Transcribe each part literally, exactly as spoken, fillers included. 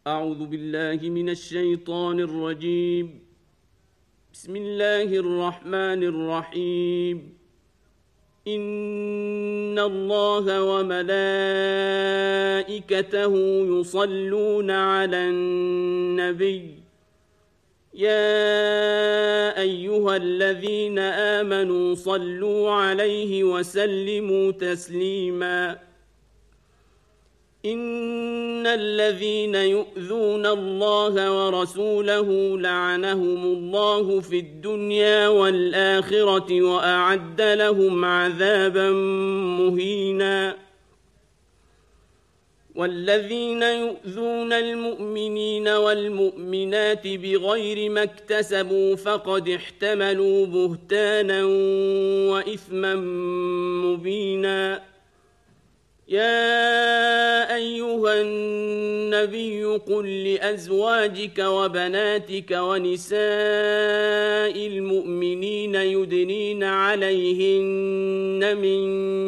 أعوذ بالله من الشيطان الرجيم. بسم الله الرحمن الرحيم. إن الله وملائكته يصلون على النبي يا أيها الذين آمنوا صلوا عليه وسلموا تسليما. إن الذين يؤذون الله ورسوله لعنهم الله في الدنيا والآخرة وأعد لهم عذابا مهينا. والذين يؤذون المؤمنين والمؤمنات بغير ما اكتسبوا فقد احتملوا بهتانا وإثما مبينا. يا أيها النبي قل لأزواجك وبناتك ونساء المؤمنين يدنين عليهن من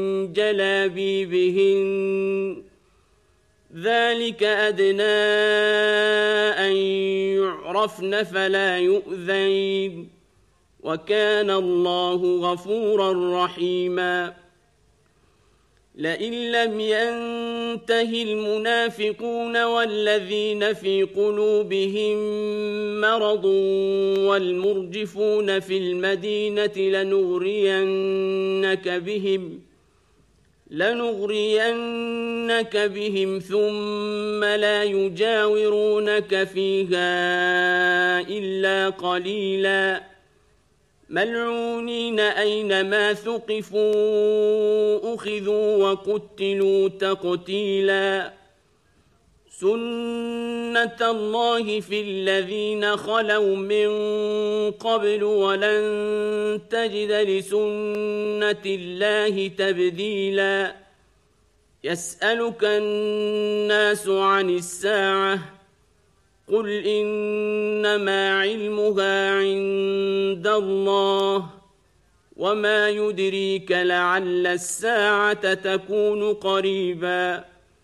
جلابيبهن ذلك أدنى أن يعرفن فلا يؤذين وكان الله غفورا رحيما. لئن لم ينته المنافقون والذين في قلوبهم مرض والمرجفون في المدينة لنغرينك بهم لنغرينك بهم ثم لا يجاورونك فيها إلا قليلا ملعونين أينما ثقفوا أخذوا وقتلوا تقتيلا. سنة الله في الذين خلوا من قبل ولن تجد لسنة الله تبديلا. يسألك الناس عن الساعة قل إنما علمها عند الله وما يدريك لعل الساعة تكون قريبا.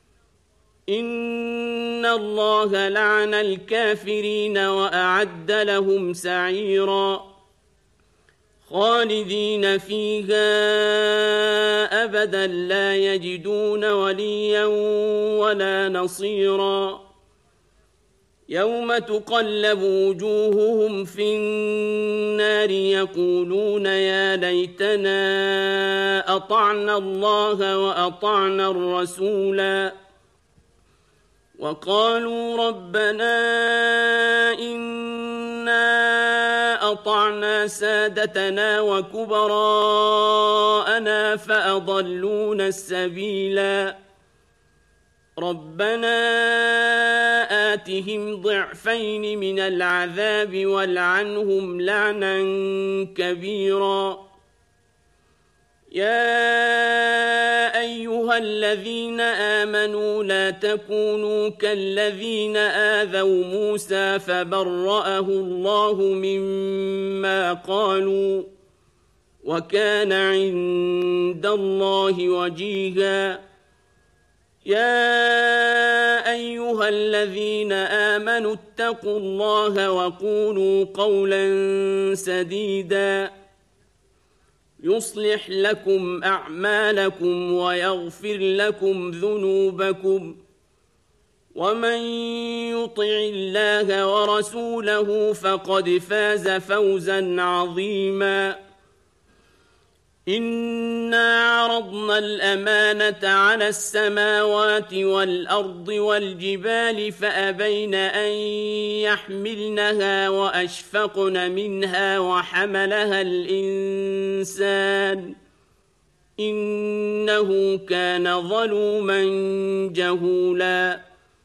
إن الله لعن الكافرين وأعد لهم سعيرا خالدين فيها أبدا لا يجدون وليا ولا نصيرا. يوم تقلب وجوههم في النار يقولون يا ليتنا أطعنا الله وأطعنا الرسولا وقالوا ربنا إنا أطعنا سادتنا وكبراءنا فأضلونا السبيلا. ربنا آتهم ضعفين من العذاب والعنهم لعنا كبيرا. يا أيها الذين آمنوا لا تكونوا كالذين آذوا موسى فبرأه الله مما قالوا وكان عند الله وجيها. يا أيها الذين آمنوا اتقوا الله وقولوا قولا سديدا يصلح لكم أعمالكم ويغفر لكم ذنوبكم ومن يطع الله ورسوله فقد فاز فوزا عظيما. إنا عرضنا الأمانة على السماوات والأرض والجبال فأبين أن يحملنها وأشفقن منها وحملها الإنسان إنه كان ظلوما جهولا.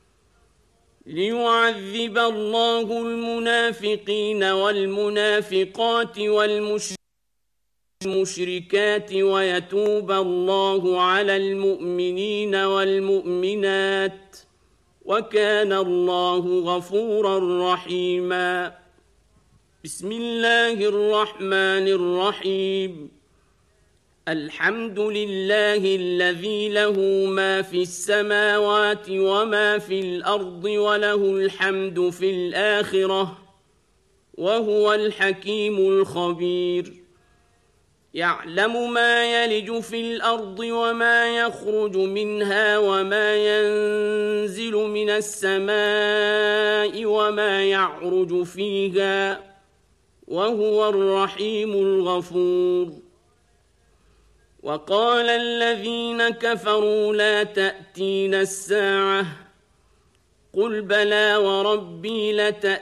ليعذب الله المنافقين والمنافقات والمشركين المشركات ويتوب الله على المؤمنين والمؤمنات وكان الله غفورا رحيما. بسم الله الرحمن الرحيم. الحمد لله الذي له ما في السماوات وما في الأرض وله الحمد في الآخرة وهو الحكيم الخبير يعلم ما يلج في الأرض وما يخرج منها وما ينزل من السماء وما يعرج فيها وهو الرحيم الغفور وقال الذين كفروا لا تأتينا الساعة قل بلى وربي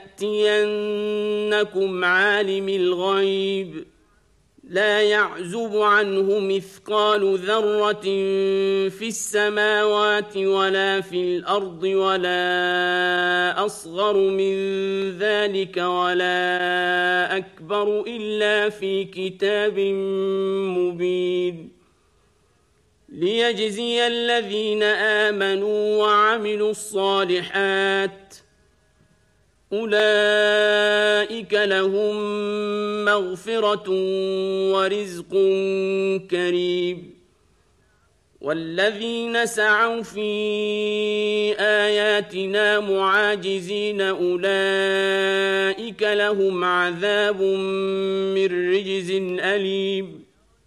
لتأتينكم عالم الغيب لا يعزب عنه مثقال ذرة في السماوات ولا في الأرض ولا أصغر من ذلك ولا أكبر إلا في كتاب مبين ليجزي الذين آمنوا وعملوا الصالحات أولئك لهم مغفرة ورزق كريم والذين سعوا في آياتنا معاجزين أولئك لهم عذاب من رجز أليم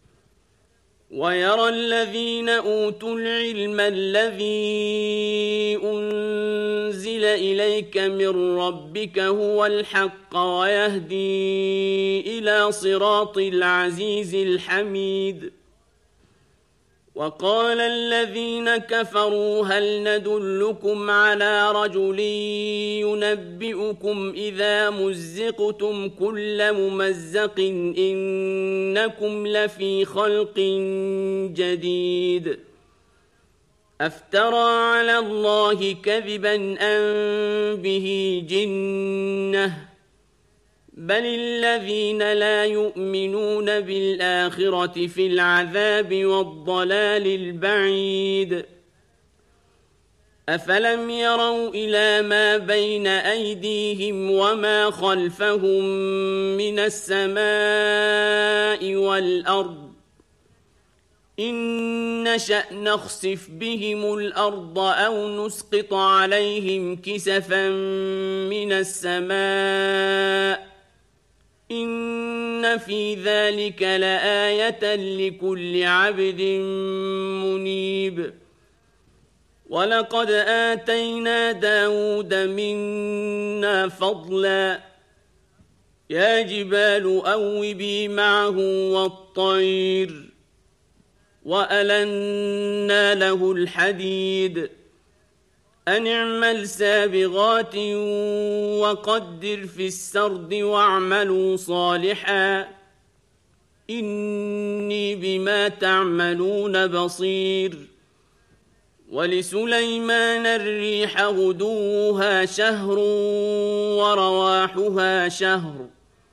ويرى الذين أوتوا العلم الذي أنزل إليك من ربك هو الحق ويهدي إلى صراط العزيز الحميد وقال الذين كفروا هل ندلكم على رجل ينبئكم إذا مزقتم كل ممزق إنكم لفي خلق جديد أفترى على الله كذبا أم به جنة بل الذين لا يؤمنون بالآخرة في العذاب والضلال البعيد أفلم يروا إلى ما بين أيديهم وما خلفهم من السماء والأرض إن نشأ نخسف بهم الأرض أو نسقط عليهم كسفا من السماء إن في ذلك لآية لكل عبد منيب ولقد آتينا داود منا فضلا يا جبال أوبي معه والطير وألنا له الحديد أن اعمل سابغات وقدر في السرد واعملوا صالحا إني بما تعملون بصير ولسليمان الريح غدوها شهر ورواحها شهر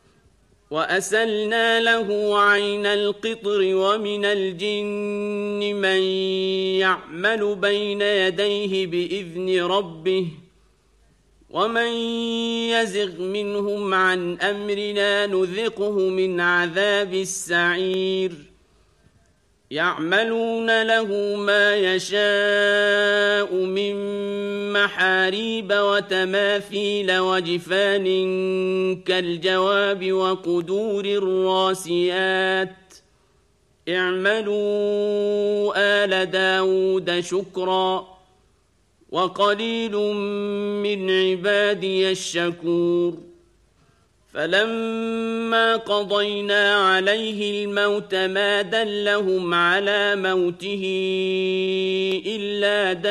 وأسلنا له عين القطر ومن الجن من يعمل بين يديه بإذن ربه ومن يزغ منهم عن أمرنا نذقه من عذاب السعير يعملون له ما يشاء من محاريب وتماثيل وجفان كالجواب وقدور الراسيات اعملوا آل داود شكرا وقليل من عبادي الشكور فلما قضينا عليه الموت ما دلهم على موته إلا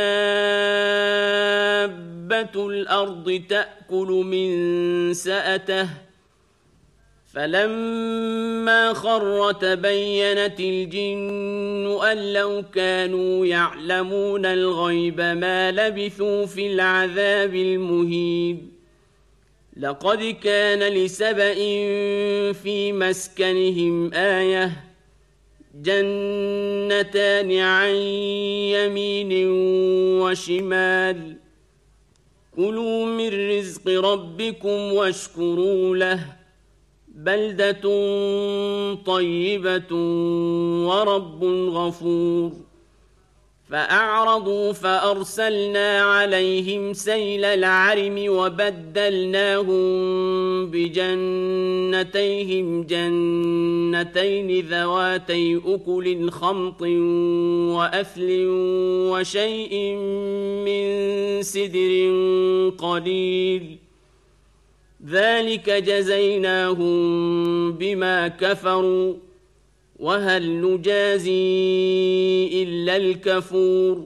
دابة الأرض تأكل من سأته فلما خر تبينت الجن أن لو كانوا يعلمون الغيب ما لبثوا في العذاب المهين لقد كان لسبإ في مسكنهم آية جنتان عن يمين وشمال كلوا من رزق ربكم واشكروا له بلدة طيبة ورب غفور فأعرضوا فأرسلنا عليهم سيل العرم وبدلناهم بجنتيهم جنتين ذواتي أكل خمط وأثل وشيء من سدر قليل ذلك جزيناهم بما كفروا وهل نجازي إلا الكفور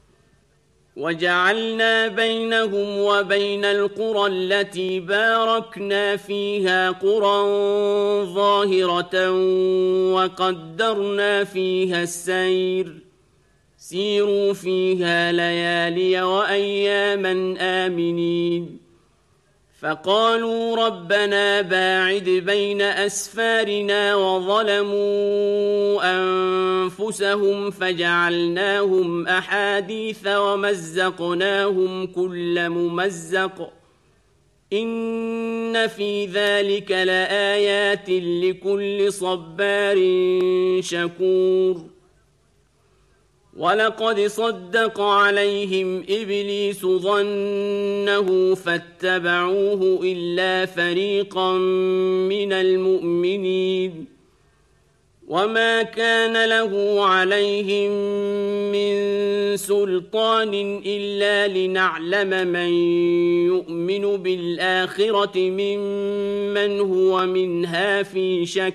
وجعلنا بينهم وبين القرى التي باركنا فيها قرى ظاهرة وقدرنا فيها السير سيروا فيها ليالي وأياما آمنين فقالوا ربنا باعد بين أسفارنا وظلموا أنفسهم فجعلناهم أحاديث ومزقناهم كل ممزق إن في ذلك لآيات لكل صبار شكور ولقد صدق عليهم إبليس ظنه فاتبعوه إلا فريقا من المؤمنين وما كان له عليهم من سلطان إلا لنعلم من يؤمن بالآخرة ممن هو منها في شك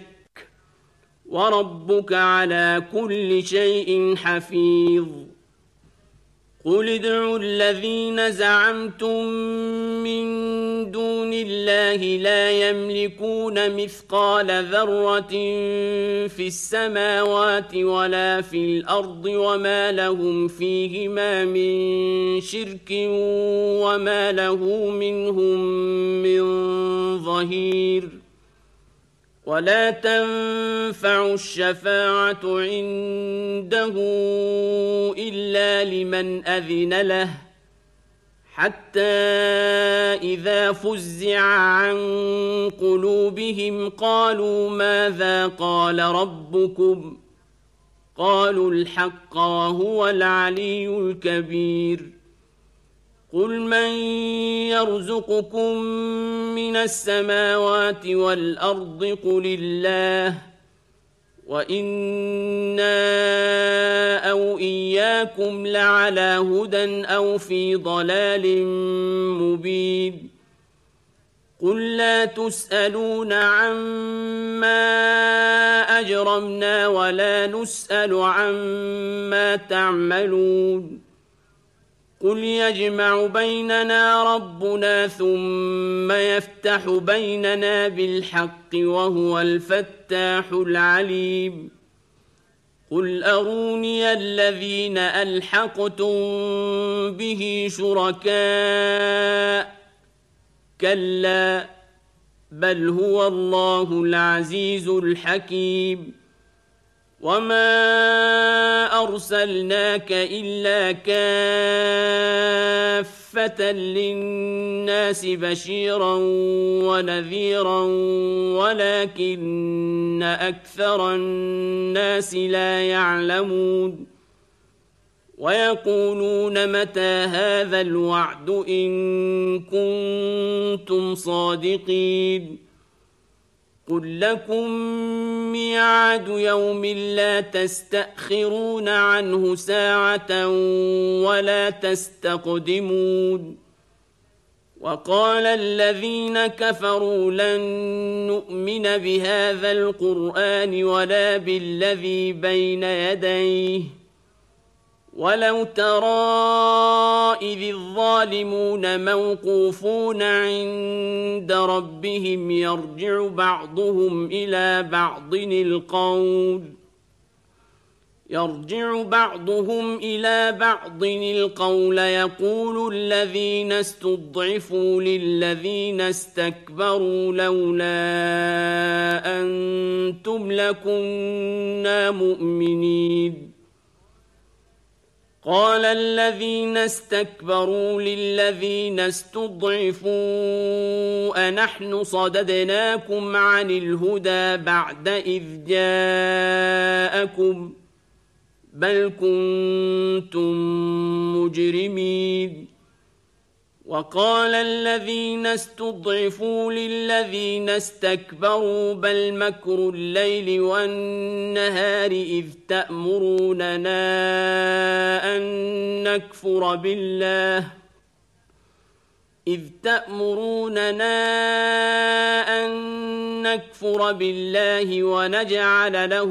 وربك على كل شيء حفيظ قل ادعوا الذين زعمتم من دون الله لا يملكون مثقال ذرة في السماوات ولا في الأرض وما لهم فيهما من شرك وما له منهم من ظهير ولا تنفع الشفاعة عنده إلا لمن أذن له حتى إذا فزع عن قلوبهم قالوا ماذا قال ربكم قالوا الحق وهو العلي الكبير قل من يرزقكم من السماوات والأرض قل الله وإنا أو إياكم لعلى هدى أو في ضلال مبين قل لا تسألون عما أجرمنا ولا نسأل عما تعملون قل يجمع بيننا ربنا ثم يفتح بيننا بالحق وهو الفتاح العليم قل أروني الذين ألحقتم به شركاء كلا بل هو الله العزيز الحكيم وما أرسلناك إلا كافة للناس بشيرا ونذيرا ولكن أكثر الناس لا يعلمون ويقولون متى هذا الوعد إن كنتم صادقين قل لكم ميعاد يوم لا تستأخرون عنه ساعة ولا تستقدمون وقال الذين كفروا لن نؤمن بهذا القرآن ولا بالذي بين يديه ولو ترى إذ الظالمون موقوفون عند ربهم يرجع بعضهم إلى بعض القول يرجع بعضهم إلى بعض القول يقول الذين استضعفوا للذين استكبروا لولا أنتم لكنا مؤمنين قال الذين استكبروا للذين استضعفوا أنحن صددناكم عن الهدى بعد إذ جاءكم بل كنتم مجرمين وقال الذين استضعفوا للذين استكبروا بل مكر الليل والنهار إذ تأمروننا أن نكفر بالله إذ تأمروننا أن نكفر بالله ونجعل له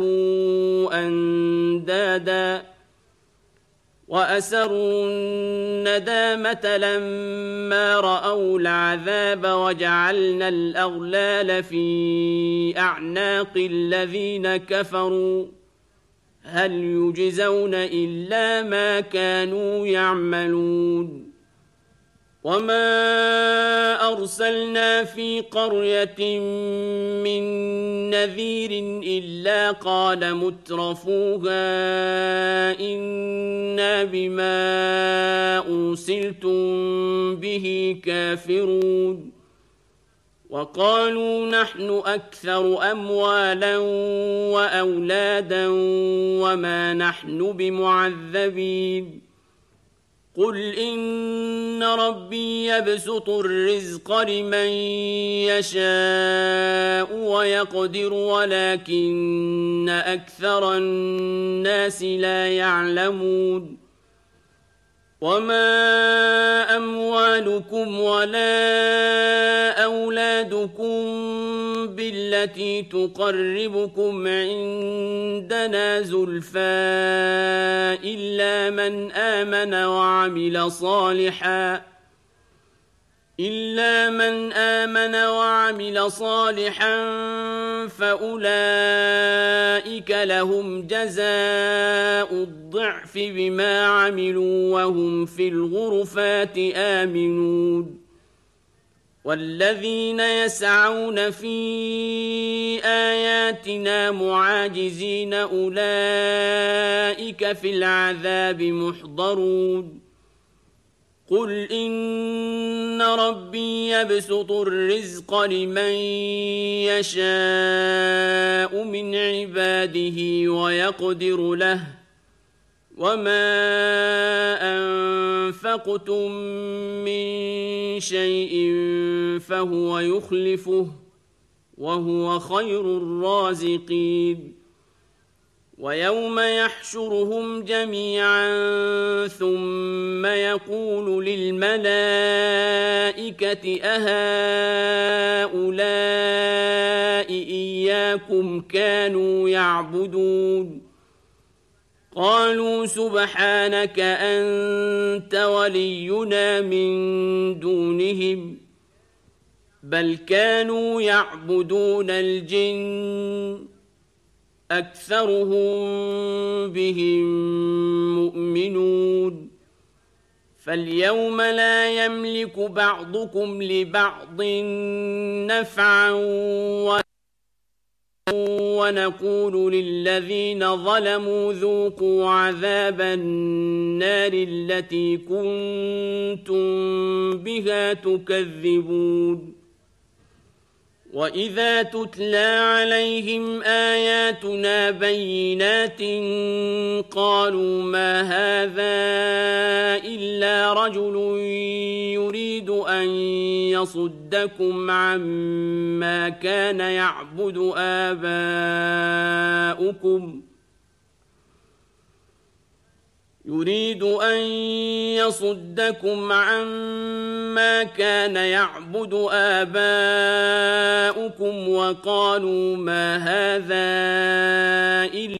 أندادا وأسروا الندامة لما رأوا العذاب وجعلنا الأغلال في أعناق الذين كفروا هل يجزون إلا ما كانوا يعملون وما أرسلنا في قرية من نذير إلا قال مترفوها إنا بما أرسلتم به كافرون وقالوا نحن أكثر أموالا وأولادا وما نحن بمعذبين قل إن ربي يبسط الرزق لمن يشاء ويقدر ولكن أكثر الناس لا يعلمون وما أموالكم ولا أولادكم بالتي تقربكم عندنا زلفى إلا من آمن وعمل صالحا إلا من آمن وعمل صالحا فأولئك لهم جزاء الضعف بما عملوا وهم في الغرفات آمنون والذين يسعون في آياتنا معاجزين أولئك في العذاب محضرون قل إن ربي يبسط الرزق لمن يشاء من عباده ويقدر له وما أنفقتم من شيء فهو يخلفه وهو خير الرازقين ويوم يحشرهم جميعا ثم يقول للملائكة أهؤلاء إياكم كانوا يعبدون قالوا سبحانك أنت ولينا من دونهم بل كانوا يعبدون الجن أكثرهم بهم مؤمنون فاليوم لا يملك بعضكم لبعض نفعا ونقول للذين ظلموا ذوقوا عذاب النار التي كنتم بها تكذبون وإذا تتلى عليهم آياتنا بينات قالوا ما هذا إلا رجل يريد أن يصدكم عما كان يعبد آباؤكم يريد أن يصدكم عما كان يعبد آباؤكم وقالوا ما هذا إلا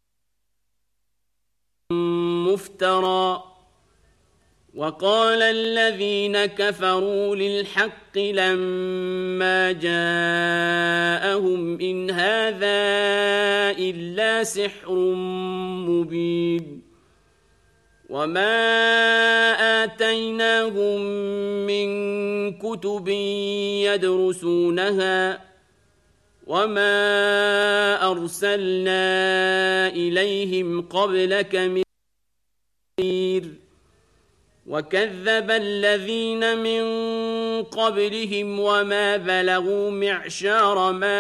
مفترى وقال الذين كفروا للحق لما جاءهم إن هذا إلا سحر مبين وما آتيناهم من كتب يدرسونها وما أرسلنا إليهم قبلك من نذير وكذب الذين من قبلهم وما بلغوا معشار ما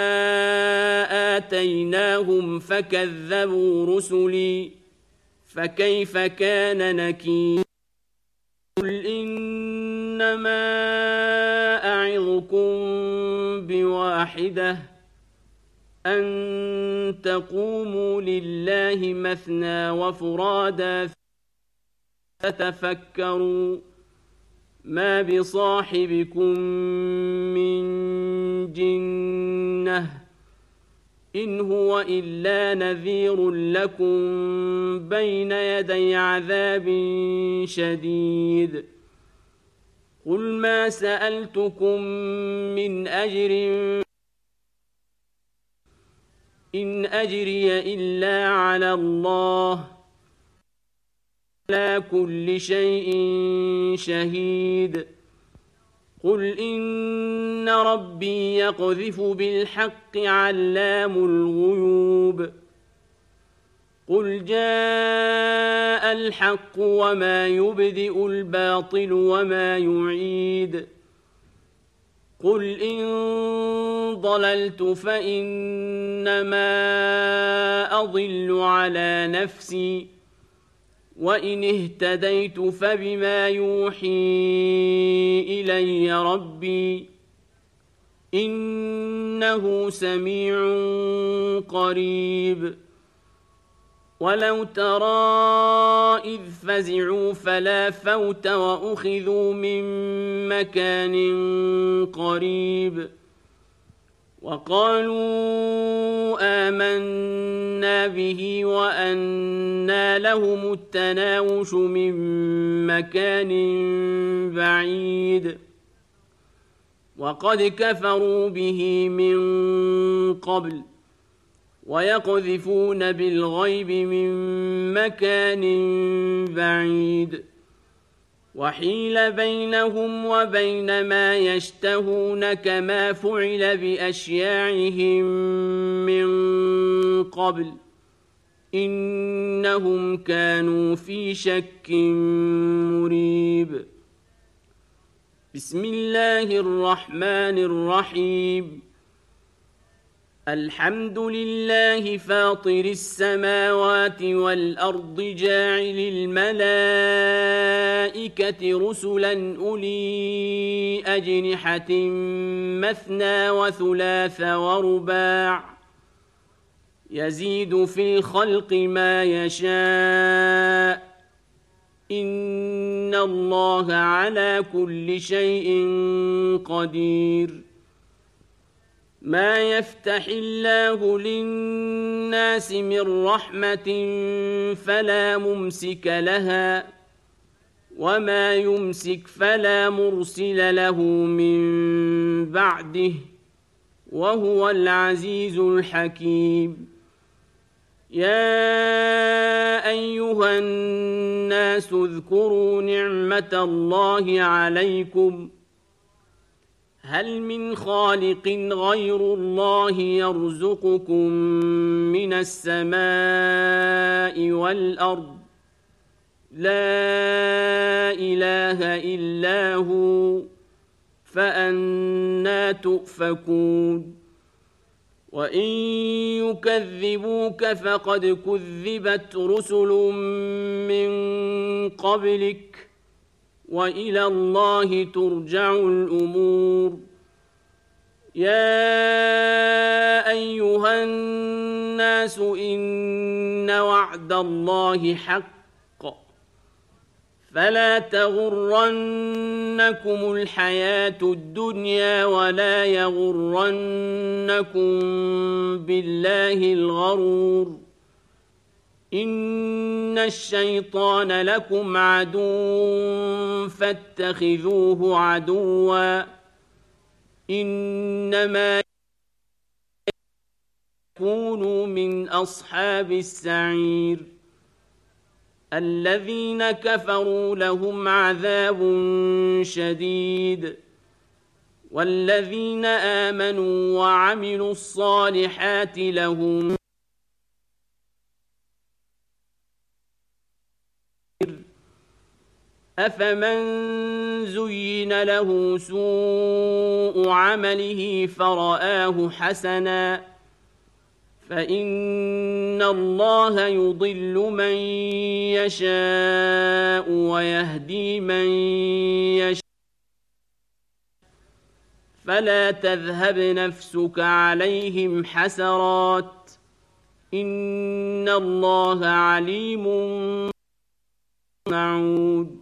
آتيناهم فكذبوا رسلي فكيف كان نكير قل إنما أعظكم بواحدة أن تقوموا لله مثنى وفرادا فتفكروا ما بصاحبكم من جنة إن هو إلا نذير لكم بين يدي عذاب شديد قل ما سألتكم من أجر إن أجري إلا على الله على كل شيء شهيد قل إن ربي يقذف بالحق علام الغيوب قل جاء الحق وما يبدئ الباطل وما يعيد قل إن ضللت فإنما أضل على نفسي وإن اهتديت فبما يوحي إلي ربي إنه سميع قريب ولو ترى إذ فزعوا فلا فوت وأخذوا من مكان قريب وقالوا آمنا به وأنى لهم التناوش من مكان بعيد وقد كفروا به من قبل ويقذفون بالغيب من مكان بعيد وحيل بينهم وبين ما يشتهون كما فعل بأشياعهم من قبل إنهم كانوا في شك مريب بسم الله الرحمن الرحيم الحمد لله فاطر السماوات والأرض جاعل الملائكة رسلا أولي أجنحة مثنى وثلاث ورباع يزيد في الخلق ما يشاء إن الله على كل شيء قدير ما يفتح الله للناس من رحمة فلا ممسك لها وما يمسك فلا مرسل له من بعده وهو العزيز الحكيم يا أيها الناس اذكروا نعمة الله عليكم هل من خالق غير الله يرزقكم من السماء والأرض لا إله إلا هو فأنى تؤفكون وإن يكذبوك فقد كذبت رسل من قبلك وإلى الله ترجع الأمور يا أيها الناس إن وعد الله حق فلا تغرنكم الحياة الدنيا ولا يغرنكم بالله الغرور إن الشيطان لكم عدو فاتخذوه عدوا إنما يكونوا من أصحاب السعير الذين كفروا لهم عذاب شديد والذين آمنوا وعملوا الصالحات لهم أفمن زين له سوء عمله فرآه حسنا فإن الله يضل من يشاء ويهدي من يشاء فلا تذهب نفسك عليهم حسرات إن الله عليم معود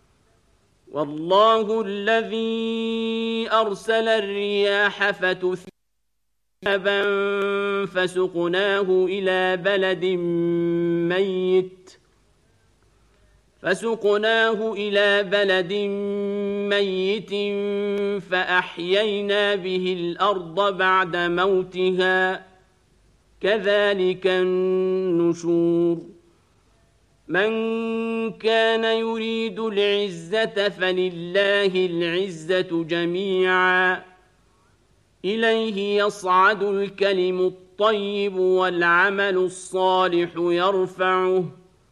والله الذي أرسل الرياح فتثير سحابا فسقناه إلى بلد ميت فسقناه إلى بلد ميت فأحيينا به الأرض بعد موتها كذلك النشور من كان يريد العزة فلله العزة جميعا إليه يصعد الكلم الطيب والعمل الصالح يرفعه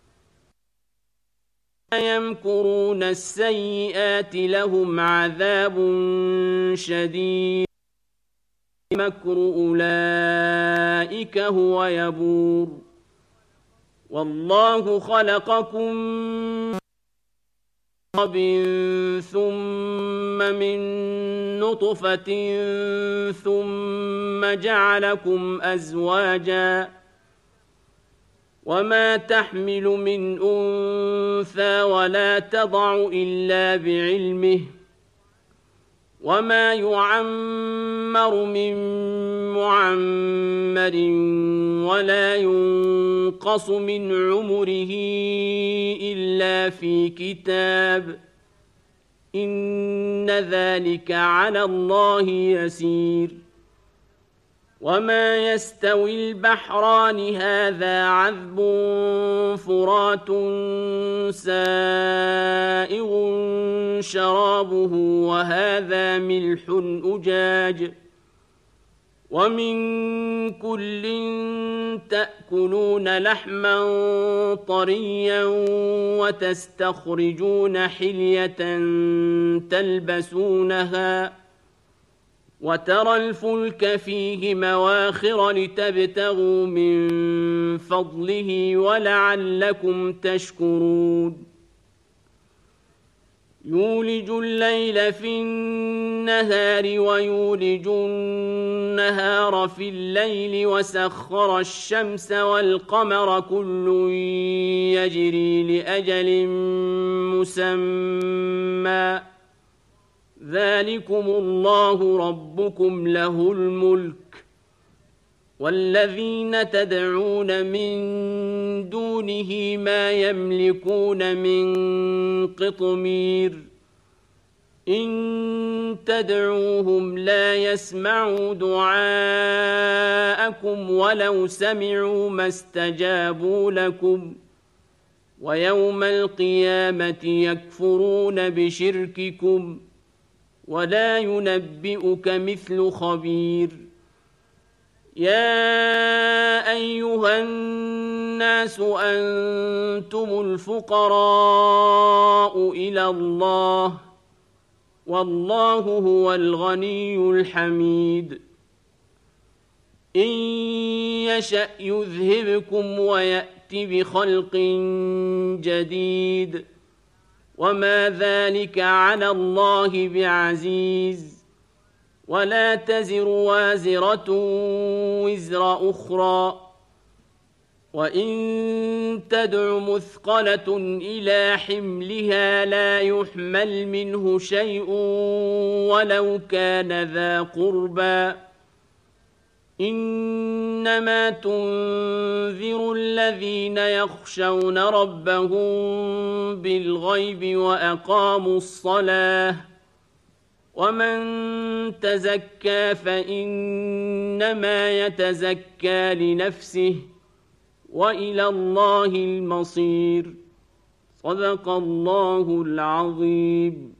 يمكرون السيئات لهم عذاب شديد مكر أولئك هو يبور والله خلقكم ثم من نطفة ثم جعلكم أزواجا وما تحمل من أنثى ولا تضع إلا بعلمه وما يعمر من معمر ولا ينقص من عمره إلا في كتاب إن ذلك على الله يسير وما يستوي البحران هذا عذب فرات سائغ شرابه وهذا ملح أجاج ومن كل تأكلون لحما طريا وتستخرجون حلية تلبسونها وترى الفلك فيه مواخر لتبتغوا من فضله ولعلكم تشكرون يولج الليل في النهار ويولج النهار في الليل وسخر الشمس والقمر كل يجري لأجل مسمى ذلكم الله ربكم له الملك والذين تدعون من دونه ما يملكون من قطمير إن تدعوهم لا يسمعوا دعاءكم ولو سمعوا ما استجابوا لكم ويوم القيامة يكفرون بشرككم ولا ينبئك مثل خبير يا أيها الناس أنتم الفقراء إلى الله والله هو الغني الحميد إن يشأ يذهبكم ويأت بخلق جديد وما ذلك على الله بعزيز ولا تزر وازرة وزر أخرى وإن تدع مثقلة إلى حملها لا يحمل منه شيء ولو كان ذا قربى إنما تنذر الذين يخشون ربهم بالغيب وأقاموا الصلاة ومن تزكى فإنما يتزكى لنفسه وإلى الله المصير صدق الله العظيم.